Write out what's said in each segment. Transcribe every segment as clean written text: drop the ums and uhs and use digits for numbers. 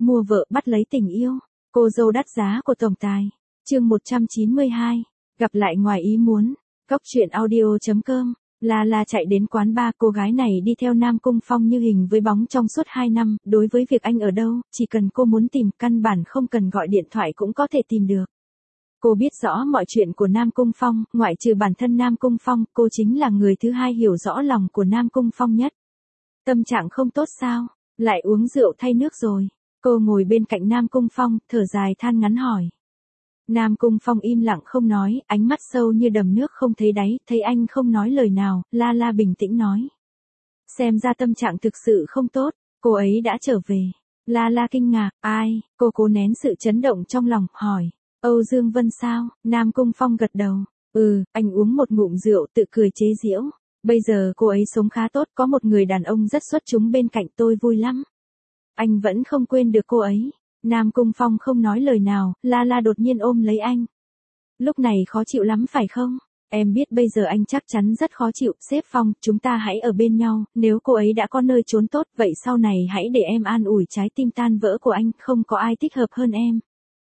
mua vợ bắt lấy tình yêu. Cô dâu đắt giá của tổng tài. Chương 192. Gặp lại ngoài ý muốn. Cốc truyện audio.com. La chạy đến quán bar, cô gái này đi theo Nam Cung Phong như hình với bóng trong suốt 2 năm, đối với việc anh ở đâu, chỉ cần cô muốn tìm, căn bản không cần gọi điện thoại cũng có thể tìm được. Cô biết rõ mọi chuyện của Nam Cung Phong, ngoại trừ bản thân Nam Cung Phong, cô chính là người thứ hai hiểu rõ lòng của Nam Cung Phong nhất. Tâm trạng không tốt sao? Lại uống rượu thay nước rồi. Cô ngồi bên cạnh Nam Cung Phong, thở dài than ngắn hỏi. Nam Cung Phong im lặng không nói, ánh mắt sâu như đầm nước không thấy đáy, thấy anh không nói lời nào, La bình tĩnh nói. Xem ra tâm trạng thực sự không tốt, cô ấy đã trở về. La kinh ngạc, ai? Cô cố nén sự chấn động trong lòng, hỏi. Âu Dương Vân sao? Nam Cung Phong gật đầu. Anh uống một ngụm rượu tự cười chế giễu. Bây giờ cô ấy sống khá tốt, có một người đàn ông rất xuất chúng bên cạnh, tôi vui lắm. Anh vẫn không quên được cô ấy. Nam Cung Phong không nói lời nào, La đột nhiên ôm lấy anh. Lúc này khó chịu lắm phải không? Em biết bây giờ anh chắc chắn rất khó chịu, sếp Phong, chúng ta hãy ở bên nhau, nếu cô ấy đã có nơi trốn tốt, vậy sau này hãy để em an ủi trái tim tan vỡ của anh, không có ai thích hợp hơn em.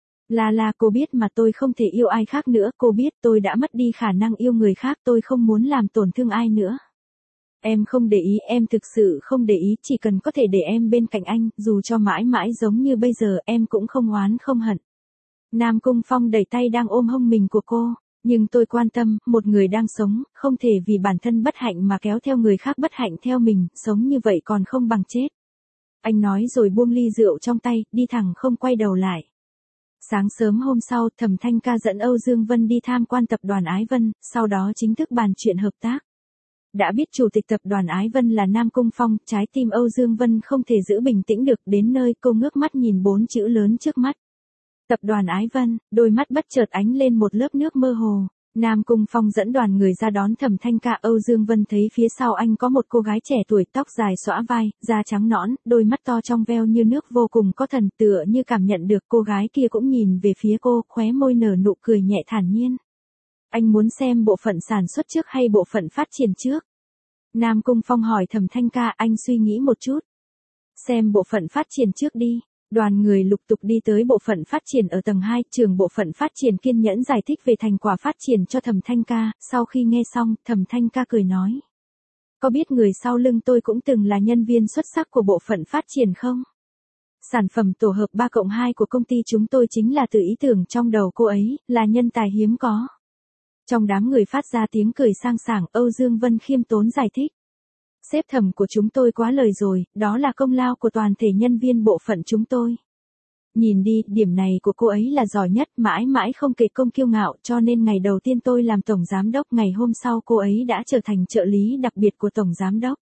La cô biết mà, tôi không thể yêu ai khác nữa, cô biết tôi đã mất đi khả năng yêu người khác, tôi không muốn làm tổn thương ai nữa. Em không để ý, em thực sự không để ý, chỉ cần có thể để em bên cạnh anh, dù cho mãi mãi giống như bây giờ, em cũng không oán không hận. Nam Cung Phong đẩy tay đang ôm hông mình của cô, nhưng tôi quan tâm, một người đang sống, không thể vì bản thân bất hạnh mà kéo theo người khác bất hạnh theo mình, sống như vậy còn không bằng chết. Anh nói rồi buông ly rượu trong tay, đi thẳng không quay đầu lại. Sáng sớm hôm sau, Thẩm Thanh Ca dẫn Âu Dương Vân đi tham quan tập đoàn Ái Vân, sau đó chính thức bàn chuyện hợp tác. Đã biết chủ tịch tập đoàn Ái Vân là Nam Cung Phong, trái tim Âu Dương Vân không thể giữ bình tĩnh được, đến nơi cô ngước mắt nhìn 4 chữ lớn trước mắt. Tập đoàn Ái Vân, đôi mắt bất chợt ánh lên một lớp nước mơ hồ. Nam Cung Phong dẫn đoàn người ra đón Thẩm Thanh Ca, Âu Dương Vân thấy phía sau anh có một cô gái trẻ tuổi, tóc dài xõa vai, da trắng nõn, đôi mắt to trong veo như nước vô cùng có thần, tựa như cảm nhận được cô gái kia cũng nhìn về phía cô, khóe môi nở nụ cười nhẹ thản nhiên. Anh muốn xem bộ phận sản xuất trước hay bộ phận phát triển trước? Nam Cung Phong hỏi Thẩm Thanh Ca, anh suy nghĩ một chút. Xem bộ phận phát triển trước đi. Đoàn người lục tục đi tới bộ phận phát triển ở tầng 2, trưởng bộ phận phát triển kiên nhẫn giải thích về thành quả phát triển cho Thẩm Thanh Ca, sau khi nghe xong, Thẩm Thanh Ca cười nói. Có biết người sau lưng tôi cũng từng là nhân viên xuất sắc của bộ phận phát triển không? Sản phẩm tổ hợp 3+2 của công ty chúng tôi chính là từ ý tưởng trong đầu cô ấy, là nhân tài hiếm có. Trong đám người phát ra tiếng cười sang sảng, Âu Dương Vân khiêm tốn giải thích. Sếp Thẩm của chúng tôi quá lời rồi, đó là công lao của toàn thể nhân viên bộ phận chúng tôi. Nhìn đi, điểm này của cô ấy là giỏi nhất, mãi mãi không kể công kiêu ngạo, cho nên ngày đầu tiên tôi làm tổng giám đốc, ngày hôm sau cô ấy đã trở thành trợ lý đặc biệt của tổng giám đốc.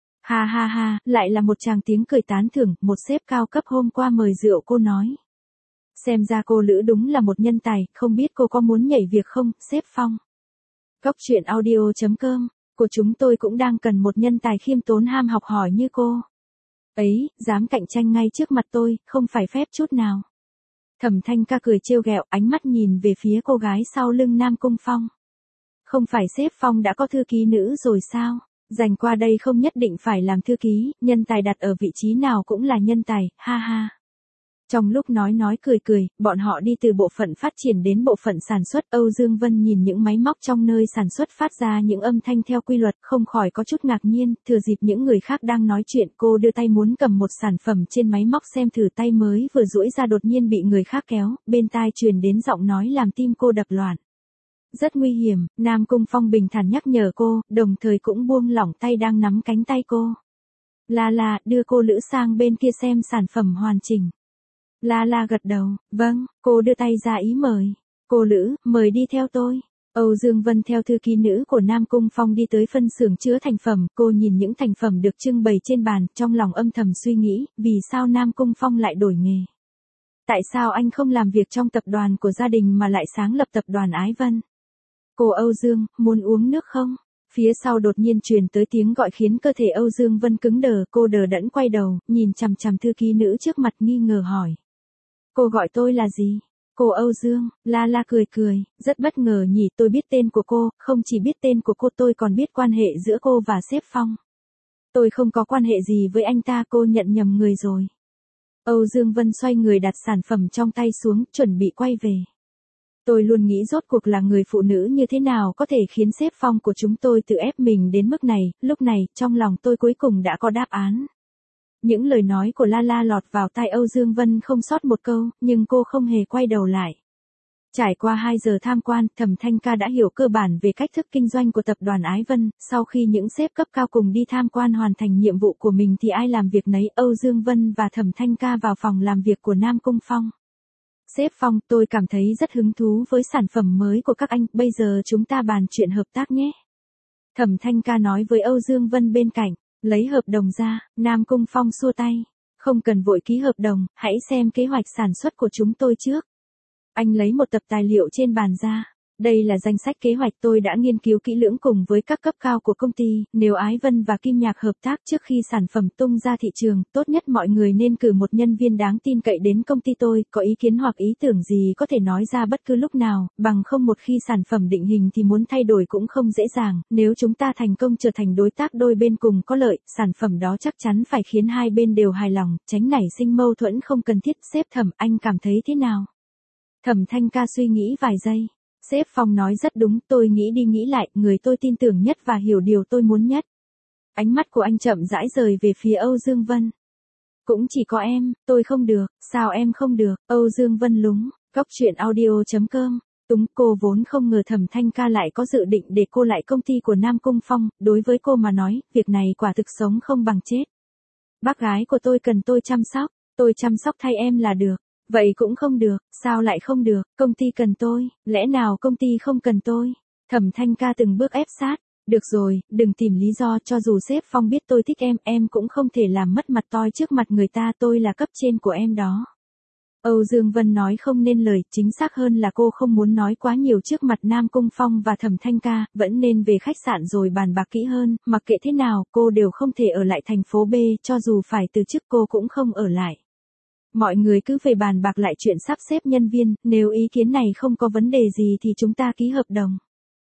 Ha, lại là một tràng tiếng cười tán thưởng, một sếp cao cấp hôm qua mời rượu cô nói. Xem ra cô Lữ đúng là một nhân tài, không biết cô có muốn nhảy việc không, sếp Phong. Cốc truyện audio.com, của chúng tôi cũng đang cần một nhân tài khiêm tốn ham học hỏi như cô. Ấy, dám cạnh tranh ngay trước mặt tôi, không phải phép chút nào. Thẩm Thanh Ca cười trêu ghẹo, ánh mắt nhìn về phía cô gái sau lưng Nam Cung Phong. Không phải sếp Phong đã có thư ký nữ rồi sao? Dành qua đây không nhất định phải làm thư ký, nhân tài đặt ở vị trí nào cũng là nhân tài, ha. Trong lúc nói cười, bọn họ đi từ bộ phận phát triển đến bộ phận sản xuất. Âu Dương Vân nhìn những máy móc trong nơi sản xuất phát ra những âm thanh theo quy luật, không khỏi có chút ngạc nhiên, thừa dịp những người khác đang nói chuyện, cô đưa tay muốn cầm một sản phẩm trên máy móc xem thử, tay mới vừa duỗi ra đột nhiên bị người khác kéo, bên tai truyền đến giọng nói làm tim cô đập loạn. Rất nguy hiểm, Nam Cung Phong bình thản nhắc nhở cô, đồng thời cũng buông lỏng tay đang nắm cánh tay cô. La, đưa cô Lữ sang bên kia xem sản phẩm hoàn chỉnh. La gật đầu, vâng, cô đưa tay ra ý mời. Cô Lữ, mời đi theo tôi. Âu Dương Vân theo thư ký nữ của Nam Cung Phong đi tới phân xưởng chứa thành phẩm, cô nhìn những thành phẩm được trưng bày trên bàn, trong lòng âm thầm suy nghĩ, vì sao Nam Cung Phong lại đổi nghề? Tại sao anh không làm việc trong tập đoàn của gia đình mà lại sáng lập tập đoàn Ái Vân? Cô Âu Dương, muốn uống nước không? Phía sau đột nhiên truyền tới tiếng gọi khiến cơ thể Âu Dương Vân cứng đờ, cô đờ đẫn quay đầu, nhìn chằm chằm thư ký nữ trước mặt nghi ngờ hỏi. Cô gọi tôi là gì? Cô Âu Dương, La cười, rất bất ngờ nhỉ, tôi biết tên của cô, không chỉ biết tên của cô tôi còn biết quan hệ giữa cô và sếp Phong. Tôi không có quan hệ gì với anh ta, cô nhận nhầm người rồi. Âu Dương Vân xoay người đặt sản phẩm trong tay xuống, chuẩn bị quay về. Tôi luôn nghĩ rốt cuộc là người phụ nữ như thế nào có thể khiến sếp Phong của chúng tôi tự ép mình đến mức này, lúc này, trong lòng tôi cuối cùng đã có đáp án. Những lời nói của La La lọt vào tai Âu Dương Vân không sót một câu, nhưng cô không hề quay đầu lại. Trải qua 2 giờ tham quan, Thẩm Thanh Ca đã hiểu cơ bản về cách thức kinh doanh của tập đoàn Ái Vân, sau khi những sếp cấp cao cùng đi tham quan hoàn thành nhiệm vụ của mình thì ai làm việc nấy. Âu Dương Vân và Thẩm Thanh Ca vào phòng làm việc của Nam Cung Phong. Sếp Phong, tôi cảm thấy rất hứng thú với sản phẩm mới của các anh, bây giờ chúng ta bàn chuyện hợp tác nhé. Thẩm Thanh Ca nói với Âu Dương Vân bên cạnh, lấy hợp đồng ra. Nam Cung Phong xua tay, không cần vội ký hợp đồng, hãy xem kế hoạch sản xuất của chúng tôi trước. Anh lấy một tập tài liệu trên bàn ra. Đây là danh sách kế hoạch tôi đã nghiên cứu kỹ lưỡng cùng với các cấp cao của công ty, nếu Ái Vân và Kim Nhạc hợp tác trước khi sản phẩm tung ra thị trường, tốt nhất mọi người nên cử một nhân viên đáng tin cậy đến công ty tôi, có ý kiến hoặc ý tưởng gì có thể nói ra bất cứ lúc nào, bằng không một khi sản phẩm định hình thì muốn thay đổi cũng không dễ dàng, nếu chúng ta thành công trở thành đối tác đôi bên cùng có lợi, sản phẩm đó chắc chắn phải khiến hai bên đều hài lòng, tránh nảy sinh mâu thuẫn không cần thiết. Sếp Thẩm, anh cảm thấy thế nào? Thẩm Thanh Ca suy nghĩ vài giây. Sếp Phong nói rất đúng, tôi nghĩ đi nghĩ lại, người tôi tin tưởng nhất và hiểu điều tôi muốn nhất. Ánh mắt của anh chậm rãi rời về phía Âu Dương Vân. Cũng chỉ có em, tôi không được, sao em không được? Âu Dương Vân lúng, Cóc Truyện Audio.com. Túng, cô vốn không ngờ Thẩm Thanh Ca lại có dự định để cô lại công ty của Nam Cung Phong, đối với cô mà nói, việc này quả thực sống không bằng chết. Bác gái của tôi cần tôi chăm sóc thay em là được. Vậy cũng không được, sao lại không được, công ty cần tôi, lẽ nào công ty không cần tôi? Thẩm Thanh Ca từng bước ép sát, được rồi, đừng tìm lý do, cho dù sếp Phong biết tôi thích em cũng không thể làm mất mặt tôi trước mặt người ta, tôi là cấp trên của em đó. Âu Dương Vân nói không nên lời, chính xác hơn là cô không muốn nói quá nhiều trước mặt Nam Cung Phong và Thẩm Thanh Ca, vẫn nên về khách sạn rồi bàn bạc kỹ hơn, mặc kệ thế nào, cô đều không thể ở lại thành phố B, cho dù phải từ chức cô cũng không ở lại. Mọi người cứ về bàn bạc lại chuyện sắp xếp nhân viên, nếu ý kiến này không có vấn đề gì thì chúng ta ký hợp đồng.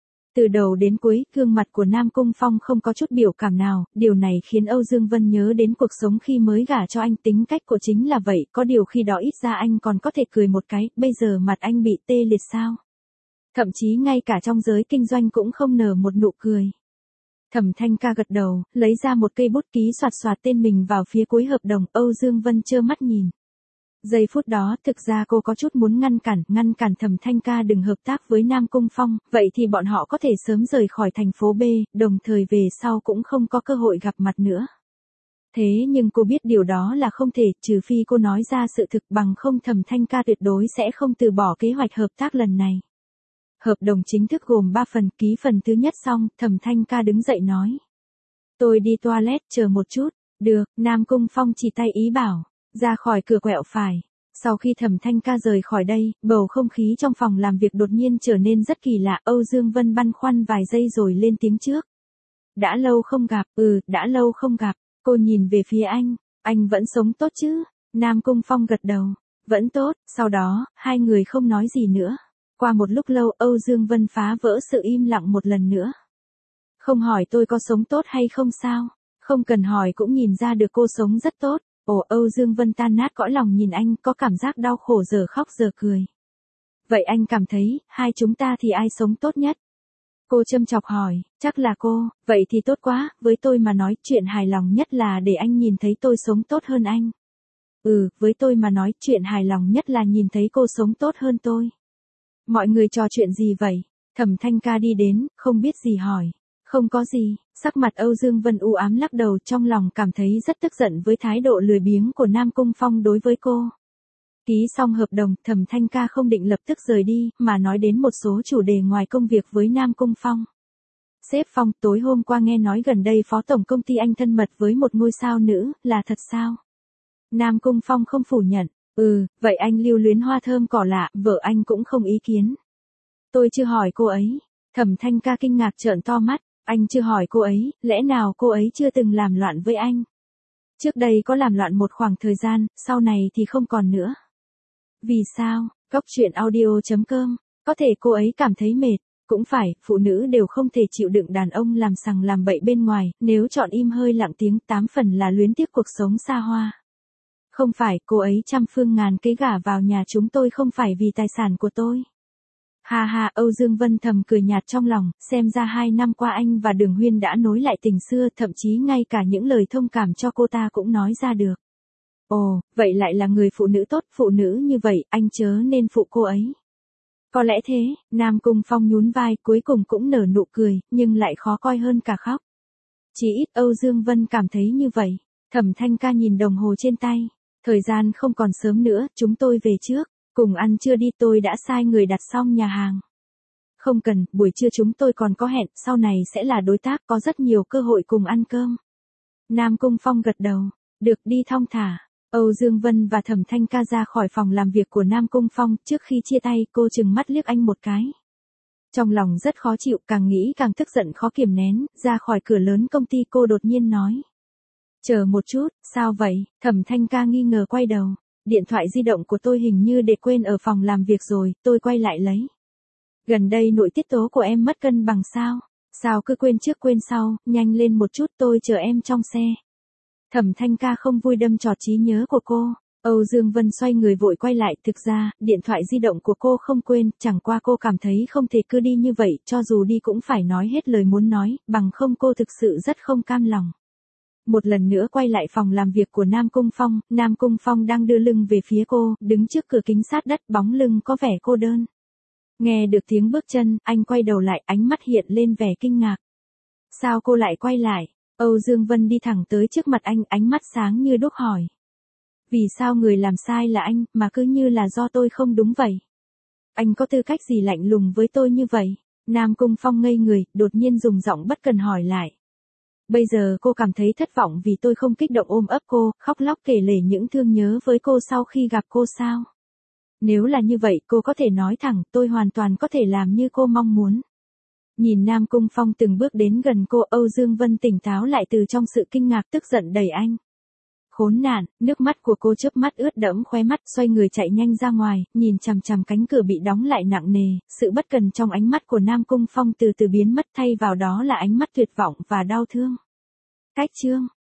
Từ đầu đến cuối, gương mặt của Nam Cung Phong không có chút biểu cảm nào, điều này khiến Âu Dương Vân nhớ đến cuộc sống khi mới gả cho anh, tính cách của chính là vậy, có điều khi đó ít ra anh còn có thể cười một cái, bây giờ mặt anh bị tê liệt sao? Thậm chí ngay cả trong giới kinh doanh cũng không nở một nụ cười. Thẩm Thanh Ca gật đầu, lấy ra một cây bút ký soạt soạt tên mình vào phía cuối hợp đồng, Âu Dương Vân trơ mắt nhìn. Giây phút đó, thực ra cô có chút muốn ngăn cản Thẩm Thanh Ca đừng hợp tác với Nam Cung Phong, vậy thì bọn họ có thể sớm rời khỏi thành phố B, đồng thời về sau cũng không có cơ hội gặp mặt nữa. Thế nhưng cô biết điều đó là không thể, trừ phi cô nói ra sự thực, bằng không Thẩm Thanh Ca tuyệt đối sẽ không từ bỏ kế hoạch hợp tác lần này. Hợp đồng chính thức gồm 3 phần, ký phần thứ nhất xong, Thẩm Thanh Ca đứng dậy nói. Tôi đi toilet, chờ một chút. Được, Nam Cung Phong chỉ tay ý bảo. Ra khỏi cửa quẹo phải. Sau khi Thẩm Thanh Ca rời khỏi đây, bầu không khí trong phòng làm việc đột nhiên trở nên rất kỳ lạ. Âu Dương Vân băn khoăn vài giây rồi lên tiếng trước. Đã lâu không gặp, đã lâu không gặp. Cô nhìn về phía anh vẫn sống tốt chứ? Nam Cung Phong gật đầu. Vẫn tốt, sau đó, hai người không nói gì nữa. Qua một lúc lâu, Âu Dương Vân phá vỡ sự im lặng một lần nữa. Không hỏi tôi có sống tốt hay không sao? Không cần hỏi cũng nhìn ra được cô sống rất tốt. Ồ, Âu Dương Vân tan nát cõi lòng nhìn anh, có cảm giác đau khổ giờ khóc giờ cười. Vậy anh cảm thấy, hai chúng ta thì ai sống tốt nhất? Cô châm chọc hỏi, chắc là cô, vậy thì tốt quá, với tôi mà nói, chuyện hài lòng nhất là để anh nhìn thấy tôi sống tốt hơn anh. Với tôi mà nói, chuyện hài lòng nhất là nhìn thấy cô sống tốt hơn tôi. Mọi người trò chuyện gì vậy? Thẩm Thanh Ca đi đến, không biết gì hỏi. Không có gì, sắc mặt Âu Dương Vân u ám lắc đầu, trong lòng cảm thấy rất tức giận với thái độ lười biếng của Nam Cung Phong đối với cô. Ký xong hợp đồng, Thẩm Thanh Ca không định lập tức rời đi, mà nói đến một số chủ đề ngoài công việc với Nam Cung Phong. Sếp Phong, tối hôm qua nghe nói gần đây phó tổng công ty anh thân mật với một ngôi sao nữ, là thật sao? Nam Cung Phong không phủ nhận. Vậy anh lưu luyến hoa thơm cỏ lạ, vợ anh cũng không ý kiến. Tôi chưa hỏi cô ấy. Thẩm Thanh Ca kinh ngạc trợn to mắt. Anh chưa hỏi cô ấy, lẽ nào cô ấy chưa từng làm loạn với anh? Trước đây có làm loạn một khoảng thời gian, sau này thì không còn nữa. Vì sao? Cóc Truyện Audio.com. Có thể cô ấy cảm thấy mệt. Cũng phải, phụ nữ đều không thể chịu đựng đàn ông làm sằng làm bậy bên ngoài, nếu chọn im hơi lặng tiếng, 8 phần là luyến tiếc cuộc sống xa hoa. Không phải, cô ấy trăm phương ngàn kế gả vào nhà chúng tôi không phải vì tài sản của tôi. Ha ha, Âu Dương Vân thầm cười nhạt trong lòng, xem ra 2 năm qua anh và Đường Huyên đã nối lại tình xưa, thậm chí ngay cả những lời thông cảm cho cô ta cũng nói ra được. Ồ, vậy lại là người phụ nữ tốt, phụ nữ như vậy, anh chớ nên phụ cô ấy. Có lẽ thế, Nam Cung Phong nhún vai, cuối cùng cũng nở nụ cười, nhưng lại khó coi hơn cả khóc. Chỉ ít Âu Dương Vân cảm thấy như vậy. Thẩm Thanh Ca nhìn đồng hồ trên tay. Thời gian không còn sớm nữa, chúng tôi về trước. Cùng ăn trưa đi, tôi đã sai người đặt xong nhà hàng. Không cần, buổi trưa chúng tôi còn có hẹn, sau này sẽ là đối tác, có rất nhiều cơ hội cùng ăn cơm. Nam Cung Phong gật đầu. Được, đi thong thả. Âu Dương Vân và Thẩm Thanh Ca ra khỏi phòng làm việc của Nam Cung Phong, trước khi chia tay cô trừng mắt liếc anh một cái. Trong lòng rất khó chịu, càng nghĩ càng tức giận khó kiềm nén, ra khỏi cửa lớn công ty cô đột nhiên nói. Chờ một chút, sao vậy? Thẩm Thanh Ca nghi ngờ quay đầu. Điện thoại di động của tôi hình như để quên ở phòng làm việc rồi, tôi quay lại lấy. Gần đây nội tiết tố của em mất cân bằng sao? Sao cứ quên trước quên sau, nhanh lên một chút, tôi chờ em trong xe. Thẩm Thanh Ca không vui đâm trọt trí nhớ của cô. Âu Dương Vân xoay người vội quay lại, thực ra, điện thoại di động của cô không quên, chẳng qua cô cảm thấy không thể cứ đi như vậy, cho dù đi cũng phải nói hết lời muốn nói, bằng không cô thực sự rất không cam lòng. Một lần nữa quay lại phòng làm việc của Nam Cung Phong đang đưa lưng về phía cô, đứng trước cửa kính sát đất, bóng lưng có vẻ cô đơn. Nghe được tiếng bước chân, anh quay đầu lại, ánh mắt hiện lên vẻ kinh ngạc. Sao cô lại quay lại? Âu Dương Vân đi thẳng tới trước mặt anh, ánh mắt sáng như đuốc hỏi. Vì sao người làm sai là anh, mà cứ như là do tôi không đúng vậy? Anh có tư cách gì lạnh lùng với tôi như vậy? Nam Cung Phong ngây người, đột nhiên dùng giọng bất cần hỏi lại. Bây giờ cô cảm thấy thất vọng vì tôi không kích động ôm ấp cô, khóc lóc kể lể những thương nhớ với cô sau khi gặp cô sao? Nếu là như vậy, cô có thể nói thẳng, tôi hoàn toàn có thể làm như cô mong muốn. Nhìn Nam Cung Phong từng bước đến gần cô, Âu Dương Vân tỉnh táo lại từ trong sự kinh ngạc tức giận đầy anh. Khốn nạn, nước mắt của cô chớp mắt ướt đẫm khóe mắt, xoay người chạy nhanh ra ngoài, nhìn chằm chằm cánh cửa bị đóng lại nặng nề, sự bất cần trong ánh mắt của Nam Cung Phong từ từ biến mất, thay vào đó là ánh mắt tuyệt vọng và đau thương. Cách chương